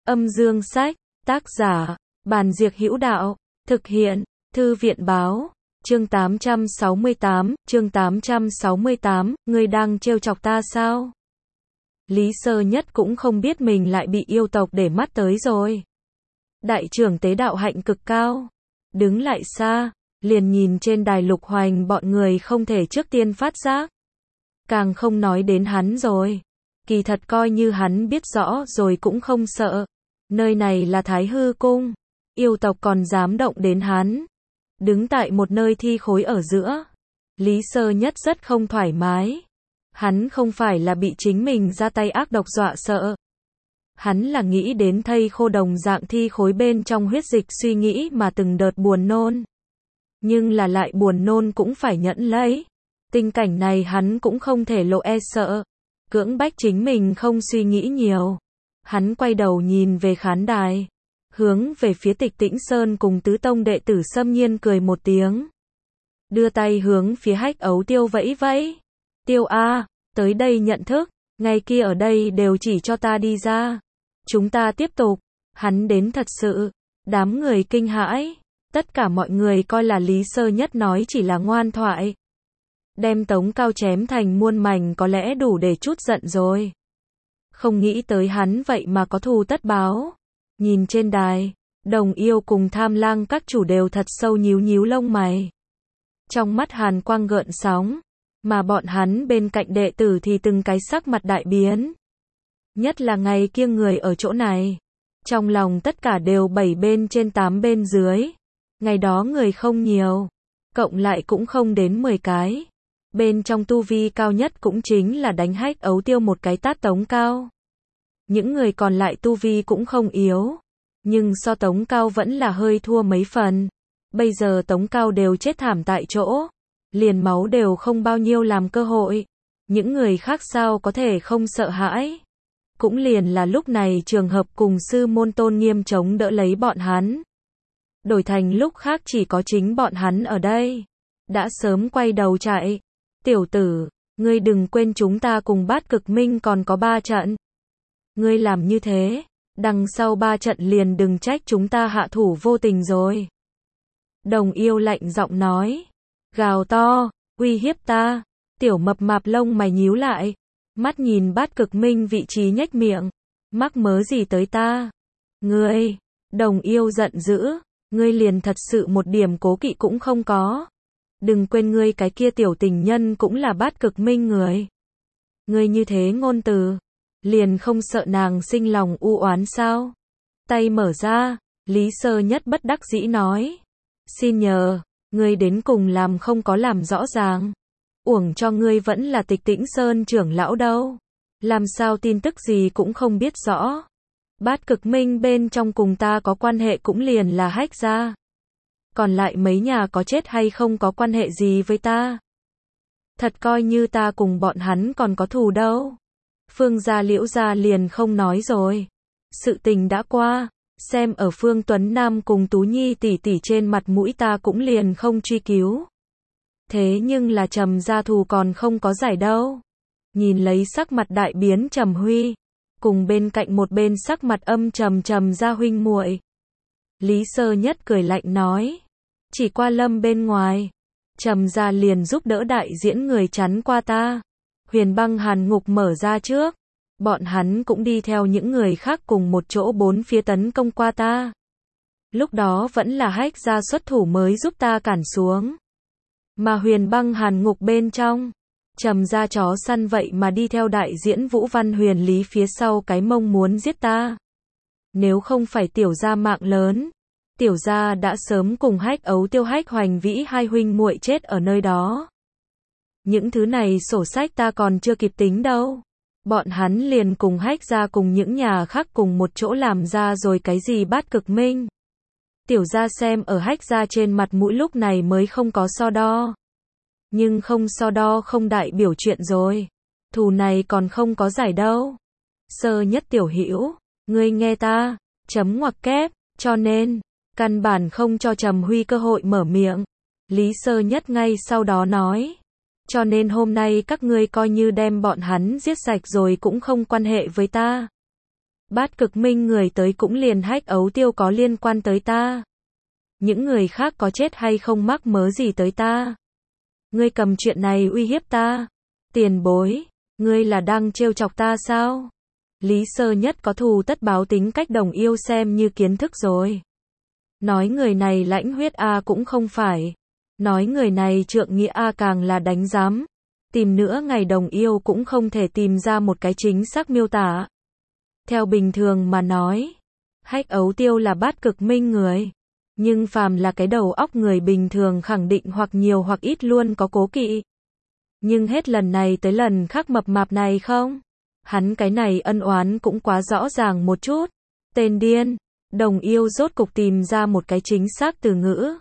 Âm dương sách, tác giả, Bàn Diệc Hữu Đạo, thực hiện, Thư viện báo, chương 868, ngươi đang trêu chọc ta sao? Lý Sơ Nhất cũng không biết mình lại bị yêu tộc để mắt tới rồi. Đại trưởng tế đạo hạnh cực cao, đứng lại xa, liền nhìn trên đài Lục Hoành bọn người không thể trước tiên phát giác. Càng không nói đến hắn rồi. Kỳ thật coi như hắn biết rõ rồi cũng không sợ. Nơi này là Thái Hư Cung, yêu tộc còn dám động đến hắn. Đứng tại một nơi thi khối ở giữa, Lý Sơ Nhất rất không thoải mái. Hắn không phải là bị chính mình ra tay ác độc dọa sợ. Hắn là nghĩ đến thây khô đồng dạng thi khối bên trong huyết dịch suy nghĩ mà từng đợt buồn nôn. Nhưng là lại buồn nôn cũng phải nhẫn lấy. Tình cảnh này hắn cũng không thể lộ e sợ. Cưỡng bách chính mình không suy nghĩ nhiều. Hắn quay đầu nhìn về khán đài. Hướng về phía Tịch Tĩnh Sơn cùng tứ tông đệ tử Sâm Nhiên cười một tiếng. Đưa tay hướng phía Hách Ấu Tiêu vẫy vẫy. Tiêu A, tới đây nhận thức. Ngày kia ở đây đều chỉ cho ta đi ra. Chúng ta tiếp tục. Hắn đến thật sự. Đám người kinh hãi. Tất cả mọi người coi là Lý Sơ Nhất nói chỉ là ngoan thoại. Đem Tống Cao chém thành muôn mảnh có lẽ đủ để trút giận rồi. Không nghĩ tới hắn vậy mà có thù tất báo. Nhìn trên đài, Đồng Yêu cùng Tham Lang các chủ đều thật sâu nhíu nhíu lông mày. Trong mắt hàn quang gợn sóng, mà bọn hắn bên cạnh đệ tử thì từng cái sắc mặt đại biến. Nhất là ngày kia người ở chỗ này. Trong lòng tất cả đều 7 bên trên 8 bên dưới. Ngày đó người không nhiều, cộng lại cũng không đến 10 cái. Bên trong tu vi cao nhất cũng chính là đánh Hách Ấu Tiêu một cái tát Tống Cao. Những người còn lại tu vi cũng không yếu, nhưng so Tống Cao vẫn là hơi thua mấy phần. Bây giờ Tống Cao đều chết thảm tại chỗ, liền máu đều không bao nhiêu làm cơ hội. Những người khác sao có thể không sợ hãi. Cũng liền là lúc này trường hợp cùng sư môn Tôn Nghiêm chống đỡ lấy bọn hắn. Đổi thành lúc khác chỉ có chính bọn hắn ở đây. Đã sớm quay đầu chạy. Tiểu tử, ngươi đừng quên chúng ta cùng Bát Cực Minh còn có 3 trận. Ngươi làm như thế, đằng sau 3 trận liền đừng trách chúng ta hạ thủ vô tình rồi. Đồng Yêu lạnh giọng nói. Gào to, uy hiếp ta. Tiểu mập mạp lông mày nhíu lại. Mắt nhìn Bát Cực Minh vị trí nhếch miệng. Mắc mớ gì tới ta? Ngươi, Đồng Yêu giận dữ. Ngươi liền thật sự một điểm cố kỵ cũng không có. Đừng quên ngươi cái kia tiểu tình nhân cũng là Bát Cực Minh người. Ngươi như thế ngôn từ, liền không sợ nàng sinh lòng u oán sao? Tay mở ra, Lý Sơ Nhất bất đắc dĩ nói. Xin nhờ, ngươi đến cùng làm không có làm rõ ràng. Uổng cho ngươi vẫn là Tịch Tĩnh Sơn trưởng lão đâu. Làm sao tin tức gì cũng không biết rõ. Bát Cực Minh bên trong cùng ta có quan hệ cũng liền là Hách gia. Còn lại mấy nhà có chết hay không có quan hệ gì với ta. Thật coi như ta cùng bọn hắn còn có thù đâu. Phương gia Liễu gia liền không nói rồi. Sự tình đã qua, xem ở Phương Tuấn Nam cùng Tú Nhi tỷ tỷ trên mặt mũi ta cũng liền không truy cứu. Thế nhưng là Trầm gia thù còn không có giải đâu. Nhìn lấy sắc mặt đại biến Trầm Huy, cùng bên cạnh một bên sắc mặt âm trầm Trầm gia huynh muội. Lý Sơ Nhất cười lạnh nói. Chỉ qua Lâm bên ngoài. Trầm gia liền giúp đỡ đại diễn người chắn qua ta. Huyền Băng Hàn Ngục mở ra trước. Bọn hắn cũng đi theo những người khác cùng một chỗ bốn phía tấn công qua ta. Lúc đó vẫn là Hách gia xuất thủ mới giúp ta cản xuống. Mà Huyền Băng Hàn Ngục bên trong, Trầm gia chó săn vậy mà đi theo đại diễn Vũ Văn Huyền Lý phía sau cái mông muốn giết ta. Nếu không phải tiểu gia mạng lớn, tiểu gia đã sớm cùng Hách Ấu Tiêu Hách Hoành Vĩ hai huynh muội chết ở nơi đó. Những thứ này sổ sách ta còn chưa kịp tính đâu. Bọn hắn liền cùng Hách gia cùng những nhà khác cùng một chỗ làm ra rồi cái gì Bát Cực Minh. Tiểu gia xem ở Hách gia trên mặt mũi lúc này mới không có so đo. Nhưng không so đo không đại biểu chuyện rồi. Thù này còn không có giải đâu. Sơ Nhất tiểu hữu, ngươi nghe ta, chấm ngoặc kép, cho nên, căn bản không cho Trầm Huy cơ hội mở miệng. Lý Sơ Nhất ngay sau đó nói. Cho nên hôm nay các ngươi coi như đem bọn hắn giết sạch rồi cũng không quan hệ với ta. Bát Cực Minh người tới cũng liền Hách Ấu Tiêu có liên quan tới ta. Những người khác có chết hay không mắc mớ gì tới ta. Ngươi cầm chuyện này uy hiếp ta. Tiền bối, ngươi là đang trêu chọc ta sao? Lý Sơ Nhất có thù tất báo tính cách Đồng Yêu xem như kiến thức rồi. Nói người này lãnh huyết a cũng không phải. Nói người này trượng nghĩa a càng là đánh giám. Tìm nữa ngày Đồng Yêu cũng không thể tìm ra một cái chính xác miêu tả. Theo bình thường mà nói, Hách Ấu Tiêu là Bát Cực Minh người. Nhưng phàm là cái đầu óc người bình thường khẳng định hoặc nhiều hoặc ít luôn có cố kỵ. Nhưng hết lần này tới lần khác mập mạp này không? Hắn cái này ân oán cũng quá rõ ràng một chút. Tên điên. Đồng Yêu rốt cục tìm ra một cái chính xác từ ngữ.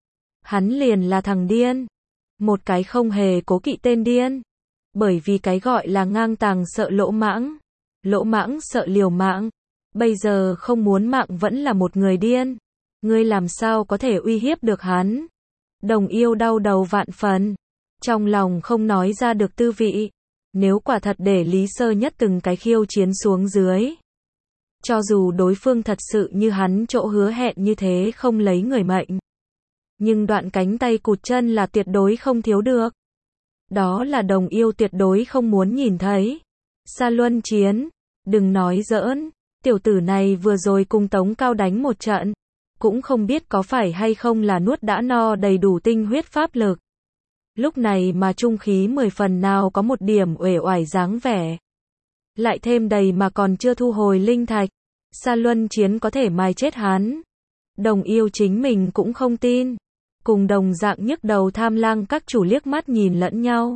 Hắn liền là thằng điên. Một cái không hề cố kỵ tên điên. Bởi vì cái gọi là ngang tàng sợ lỗ mãng. Lỗ mãng sợ liều mạng. Bây giờ không muốn mạng vẫn là một người điên. Ngươi làm sao có thể uy hiếp được hắn? Đồng Yêu đau đầu vạn phần. Trong lòng không nói ra được tư vị. Nếu quả thật để Lý Sơ Nhất từng cái khiêu chiến xuống dưới. Cho dù đối phương thật sự như hắn chỗ hứa hẹn như thế không lấy người mệnh. Nhưng đoạn cánh tay cụt chân là tuyệt đối không thiếu được. Đó là Đồng Yêu tuyệt đối không muốn nhìn thấy. Sa luân chiến. Đừng nói giỡn. Tiểu tử này vừa rồi cùng Tống Cao đánh một trận. Cũng không biết có phải hay không là nuốt đã no đầy đủ tinh huyết pháp lực. Lúc này mà trung khí 10 phần nào có một điểm uể oải dáng vẻ. Lại thêm đầy mà còn chưa thu hồi linh thạch. Sa luân chiến có thể mài chết hắn. Đồng Yêu chính mình cũng không tin. Cùng đồng dạng nhức đầu Tham Lang các chủ liếc mắt nhìn lẫn nhau.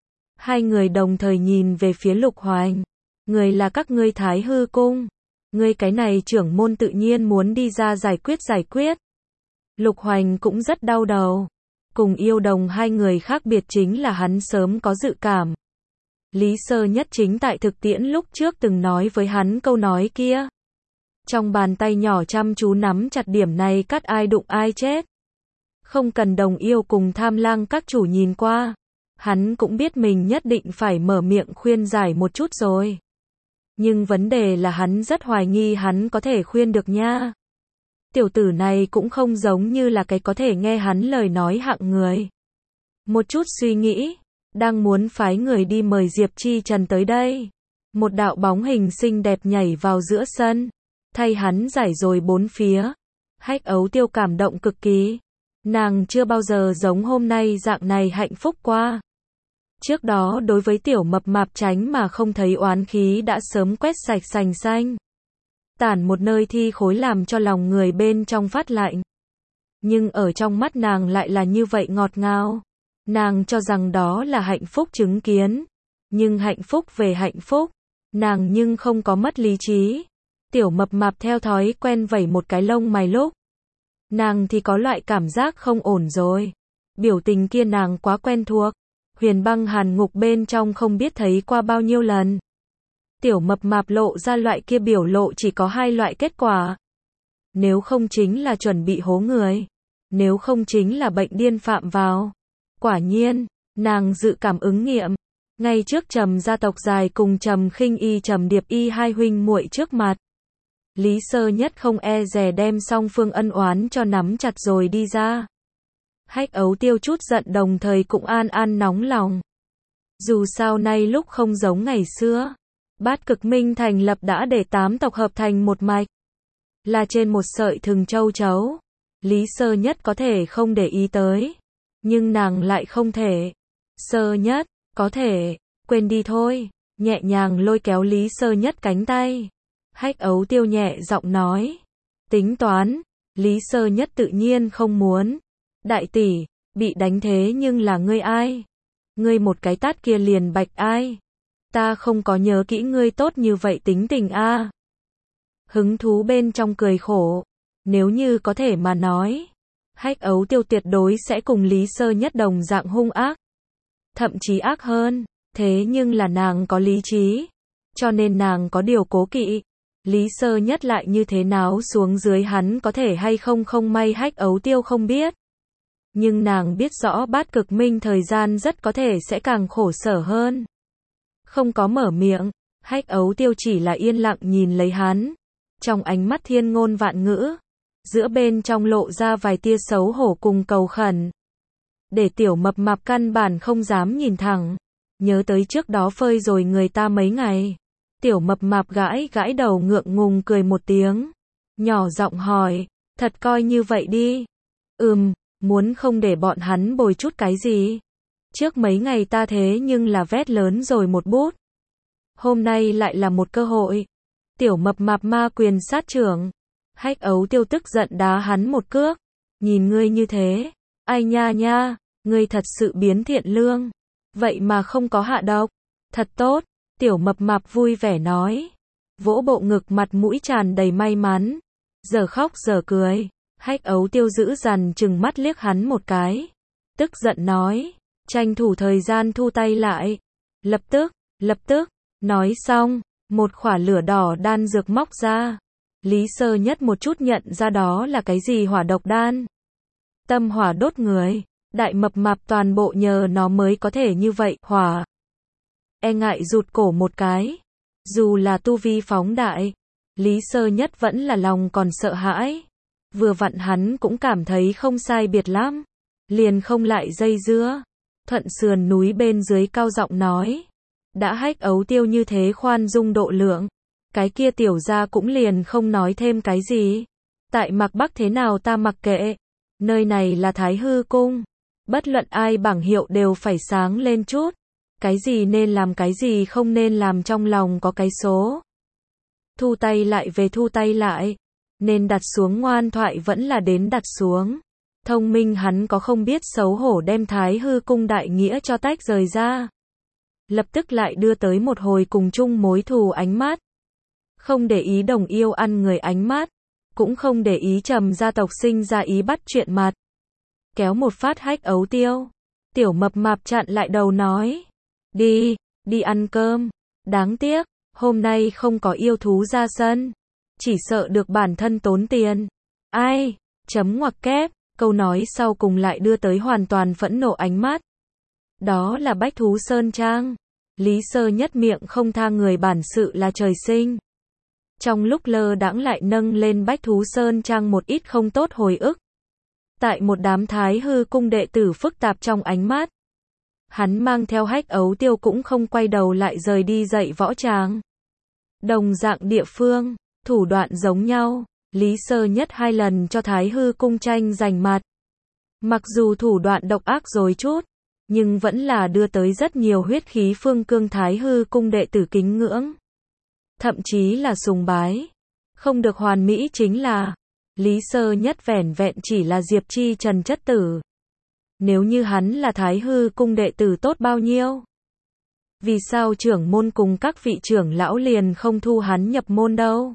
Hai người đồng thời nhìn về phía Lục Hoành. Người là các ngươi Thái Hư Cung. Ngươi cái này trưởng môn tự nhiên muốn đi ra giải quyết. Lục Hoành cũng rất đau đầu. Cùng Yêu Đồng hai người khác biệt chính là hắn sớm có dự cảm. Lý Sơ Nhất chính tại thực tiễn lúc trước từng nói với hắn câu nói kia. Trong bàn tay nhỏ chăm chú nắm chặt điểm này cắt ai đụng ai chết. Không cần Đồng Yêu cùng Tham Lang các chủ nhìn qua. Hắn cũng biết mình nhất định phải mở miệng khuyên giải một chút rồi. Nhưng vấn đề là hắn rất hoài nghi hắn có thể khuyên được nha. Tiểu tử này cũng không giống như là cái có thể nghe hắn lời nói hạng người. Một chút suy nghĩ, đang muốn phái người đi mời Diệp Chi Trần tới đây. Một đạo bóng hình xinh đẹp nhảy vào giữa sân, thay hắn giải rồi bốn phía. Hách Ấu Tiêu cảm động cực kỳ. Nàng chưa bao giờ giống hôm nay dạng này hạnh phúc qua. Trước đó đối với tiểu mập mạp tránh mà không thấy oán khí đã sớm quét sạch sành xanh. Tản một nơi thi khối làm cho lòng người bên trong phát lạnh. Nhưng ở trong mắt nàng lại là như vậy ngọt ngào. Nàng cho rằng đó là hạnh phúc chứng kiến. Nhưng hạnh phúc về hạnh phúc. Nàng nhưng không có mất lý trí. Tiểu mập mạp theo thói quen vẩy một cái lông mày lúc. Nàng thì có loại cảm giác không ổn rồi. Biểu tình kia nàng quá quen thuộc. Huyền Băng Hàn Ngục bên trong không biết thấy qua bao nhiêu lần. Tiểu mập mạp lộ ra loại kia biểu lộ chỉ có hai loại kết quả. Nếu không chính là chuẩn bị hố người. Nếu không chính là bệnh điên phạm vào. Quả nhiên, nàng dự cảm ứng nghiệm. Ngay trước Trầm gia tộc dài cùng Trầm Khinh Y Trầm Điệp Y hai huynh muội trước mặt. Lý Sơ Nhất không e dè đem song phương ân oán cho nắm chặt rồi đi ra. Hách Ấu Tiêu chút giận đồng thời cũng an nóng lòng. Dù sao nay lúc không giống ngày xưa. Bát Cực Minh thành lập đã để 8 tộc hợp thành một mạch. Là trên một sợi thừng châu chấu. Lý Sơ Nhất có thể không để ý tới. Nhưng nàng lại không thể. Sơ Nhất, có thể, quên đi thôi. Nhẹ nhàng lôi kéo Lý Sơ Nhất cánh tay. Hách Ấu Tiêu nhẹ giọng nói. Tính toán, Lý Sơ Nhất tự nhiên không muốn. Đại tỷ, bị đánh thế nhưng là ngươi ai? Ngươi một cái tát kia liền bạch ai? Ta không có nhớ kỹ ngươi tốt như vậy tính tình a. Hứng thú bên trong cười khổ. Nếu như có thể mà nói. Hách Ấu Tiêu tuyệt đối sẽ cùng Lý Sơ Nhất đồng dạng hung ác. Thậm chí ác hơn. Thế nhưng là nàng có lý trí. Cho nên nàng có điều cố kỵ. Lý Sơ Nhất lại như thế nào xuống dưới hắn có thể hay không không may Hách Ấu Tiêu không biết. Nhưng nàng biết rõ Bát Cực Minh thời gian rất có thể sẽ càng khổ sở hơn. Không có mở miệng, Hách Ấu Tiêu chỉ là yên lặng nhìn lấy hắn. Trong ánh mắt thiên ngôn vạn ngữ. Giữa bên trong lộ ra vài tia xấu hổ cùng cầu khẩn. Để tiểu mập mạp căn bản không dám nhìn thẳng. Nhớ tới trước đó phơi rồi người ta mấy ngày. Tiểu mập mạp gãi gãi đầu ngượng ngùng cười một tiếng. Nhỏ giọng hỏi, thật coi như vậy đi. Muốn không để bọn hắn bồi chút cái gì. Trước mấy ngày ta thế nhưng là vét lớn rồi một bút. Hôm nay lại là một cơ hội. Tiểu mập mạp ma quyền sát trưởng. Hách Ấu Tiêu tức giận đá hắn một cước. Nhìn ngươi như thế. Ai nha, ngươi thật sự biến thiện lương. Vậy mà không có hạ độc. Thật tốt. Tiểu mập mạp vui vẻ nói. Vỗ bộ ngực mặt mũi tràn đầy may mắn. Giờ khóc giờ cười. Hách Ấu Tiêu dữ dằn chừng mắt liếc hắn một cái. Tức giận nói. Tranh thủ thời gian thu tay lại. Lập tức. Nói xong. Một khỏa lửa đỏ đan dược móc ra. Lý Sơ Nhất một chút nhận ra đó là cái gì hỏa độc đan. Tâm hỏa đốt người. Đại mập mạp toàn bộ nhờ nó mới có thể như vậy. Hỏa. E ngại rụt cổ một cái. Dù là tu vi phóng đại. Lý Sơ Nhất vẫn là lòng còn sợ hãi. Vừa vặn hắn cũng cảm thấy không sai biệt lắm. Liền không lại dây dưa. Thuận sườn núi bên dưới cao giọng nói. Đã Hách Ấu Tiêu như thế khoan dung độ lượng. Cái kia tiểu gia cũng liền không nói thêm cái gì. Tại Mạc Bắc thế nào ta mặc kệ. Nơi này là Thái Hư Cung. Bất luận ai bảng hiệu đều phải sáng lên chút. Cái gì nên làm cái gì không nên làm trong lòng có cái số. Thu tay lại về thu tay lại. Nên đặt xuống ngoan thoại vẫn là đến đặt xuống. Thông minh hắn có không biết xấu hổ đem Thái Hư Cung đại nghĩa cho tách rời ra. Lập tức lại đưa tới một hồi cùng chung mối thù ánh mắt. Không để ý đồng yêu ăn người ánh mắt. Cũng không để ý Trầm gia tộc sinh ra ý bắt chuyện mặt. Kéo một phát Hách Ấu Tiêu. Tiểu mập mạp chặn lại đầu nói. Đi ăn cơm. Đáng tiếc, hôm nay không có yêu thú ra sân. Chỉ sợ được bản thân tốn tiền. Ai? Chấm ngoặc kép. Câu nói sau cùng lại đưa tới hoàn toàn phẫn nộ ánh mắt. Đó là Bách Thú Sơn Trang. Lý Sơ Nhất miệng không tha người bản sự là trời sinh. Trong lúc lơ đãng lại nâng lên Bách Thú Sơn Trang một ít không tốt hồi ức. Tại một đám Thái Hư Cung đệ tử phức tạp trong ánh mắt. Hắn mang theo Hách Ấu Tiêu cũng không quay đầu lại rời đi dạy võ tràng. Đồng dạng địa phương, thủ đoạn giống nhau, Lý Sơ Nhất 2 lần cho Thái Hư Cung tranh giành mặt. Mặc dù thủ đoạn độc ác rồi chút, nhưng vẫn là đưa tới rất nhiều huyết khí phương cương Thái Hư Cung đệ tử kính ngưỡng. Thậm chí là sùng bái. Không được hoàn mỹ chính là, Lý Sơ Nhất vẻn vẹn chỉ là Diệp Chi Trần chất tử. Nếu như hắn là Thái Hư Cung đệ tử tốt bao nhiêu? Vì sao trưởng môn cùng các vị trưởng lão liền không thu hắn nhập môn đâu?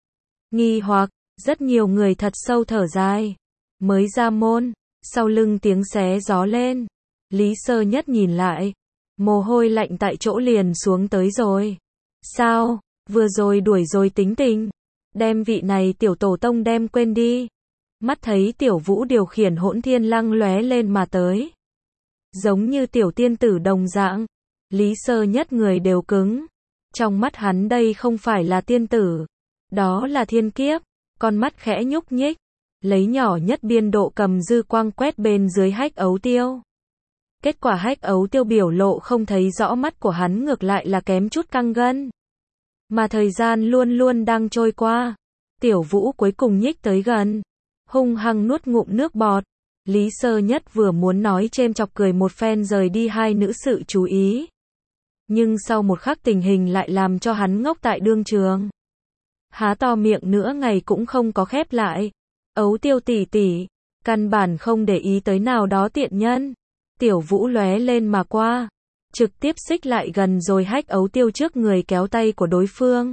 Nghi hoặc, rất nhiều người thật sâu thở dài. Mới ra môn, sau lưng tiếng xé gió lên. Lý Sơ Nhất nhìn lại. Mồ hôi lạnh tại chỗ liền xuống tới rồi. Sao? Vừa rồi đuổi rồi tính tình. Đem vị này tiểu tổ tông đem quên đi. Mắt thấy tiểu vũ điều khiển hỗn thiên lăng lóe lên mà tới. Giống như tiểu tiên tử đồng dạng. Lý Sơ Nhất người đều cứng. Trong mắt hắn đây không phải là tiên tử. Đó là thiên kiếp. Con mắt khẽ nhúc nhích. Lấy nhỏ nhất biên độ cầm dư quang quét bên dưới Hách Ấu Tiêu. Kết quả Hách Ấu Tiêu biểu lộ không thấy rõ mắt của hắn ngược lại là kém chút căng gân. Mà thời gian luôn luôn đang trôi qua. Tiểu Vũ cuối cùng nhích tới gần. Hung hăng nuốt ngụm nước bọt. Lý Sơ Nhất vừa muốn nói chêm chọc cười một phen rời đi hai nữ sự chú ý. Nhưng sau một khắc tình hình lại làm cho hắn ngốc tại đương trường. Há to miệng nữa ngày cũng không có khép lại. Ấu Tiêu tỷ tỷ, căn bản không để ý tới nào đó tiện nhân. Tiểu Vũ lóe lên mà qua. Trực tiếp xích lại gần rồi Hách Ấu Tiêu trước người kéo tay của đối phương.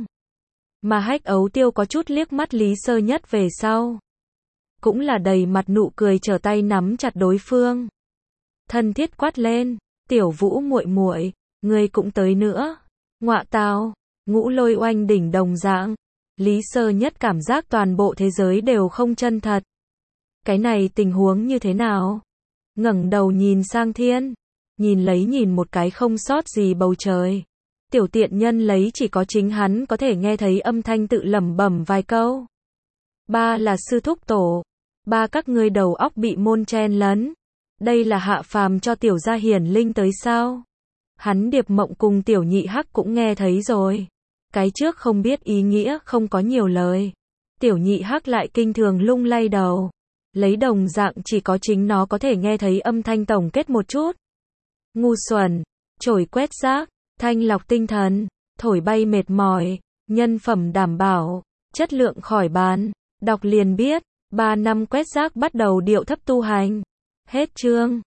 Mà Hách Ấu Tiêu có chút liếc mắt Lý Sơ Nhất về sau. Cũng là đầy mặt nụ cười trở tay nắm chặt đối phương. Thân thiết quát lên, Tiểu Vũ muội muội, ngươi cũng tới nữa. Ngọa tào, Ngũ Lôi oanh đỉnh đồng dạng. Lý Sơ Nhất cảm giác toàn bộ thế giới đều không chân thật. Cái này tình huống như thế nào? Ngẩng đầu nhìn sang thiên, nhìn một cái không sót gì bầu trời. Tiểu tiện nhân lấy chỉ có chính hắn có thể nghe thấy âm thanh tự lẩm bẩm vài câu. Ba là sư thúc tổ. Ba các ngươi đầu óc bị môn chen lấn. Đây là hạ phàm cho tiểu gia hiển linh tới sao? Hắn Điệp Mộng cùng tiểu nhị hắc cũng nghe thấy rồi. Cái trước không biết ý nghĩa không có nhiều lời. Tiểu nhị hắc lại kinh thường lung lay đầu. Lấy đồng dạng chỉ có chính nó có thể nghe thấy âm thanh tổng kết một chút. Ngu xuẩn, chổi quét rác, thanh lọc tinh thần, thổi bay mệt mỏi, nhân phẩm đảm bảo, chất lượng khỏi bàn. Đọc liền biết, 3 năm quét rác bắt đầu điệu thấp tu hành. Hết chương.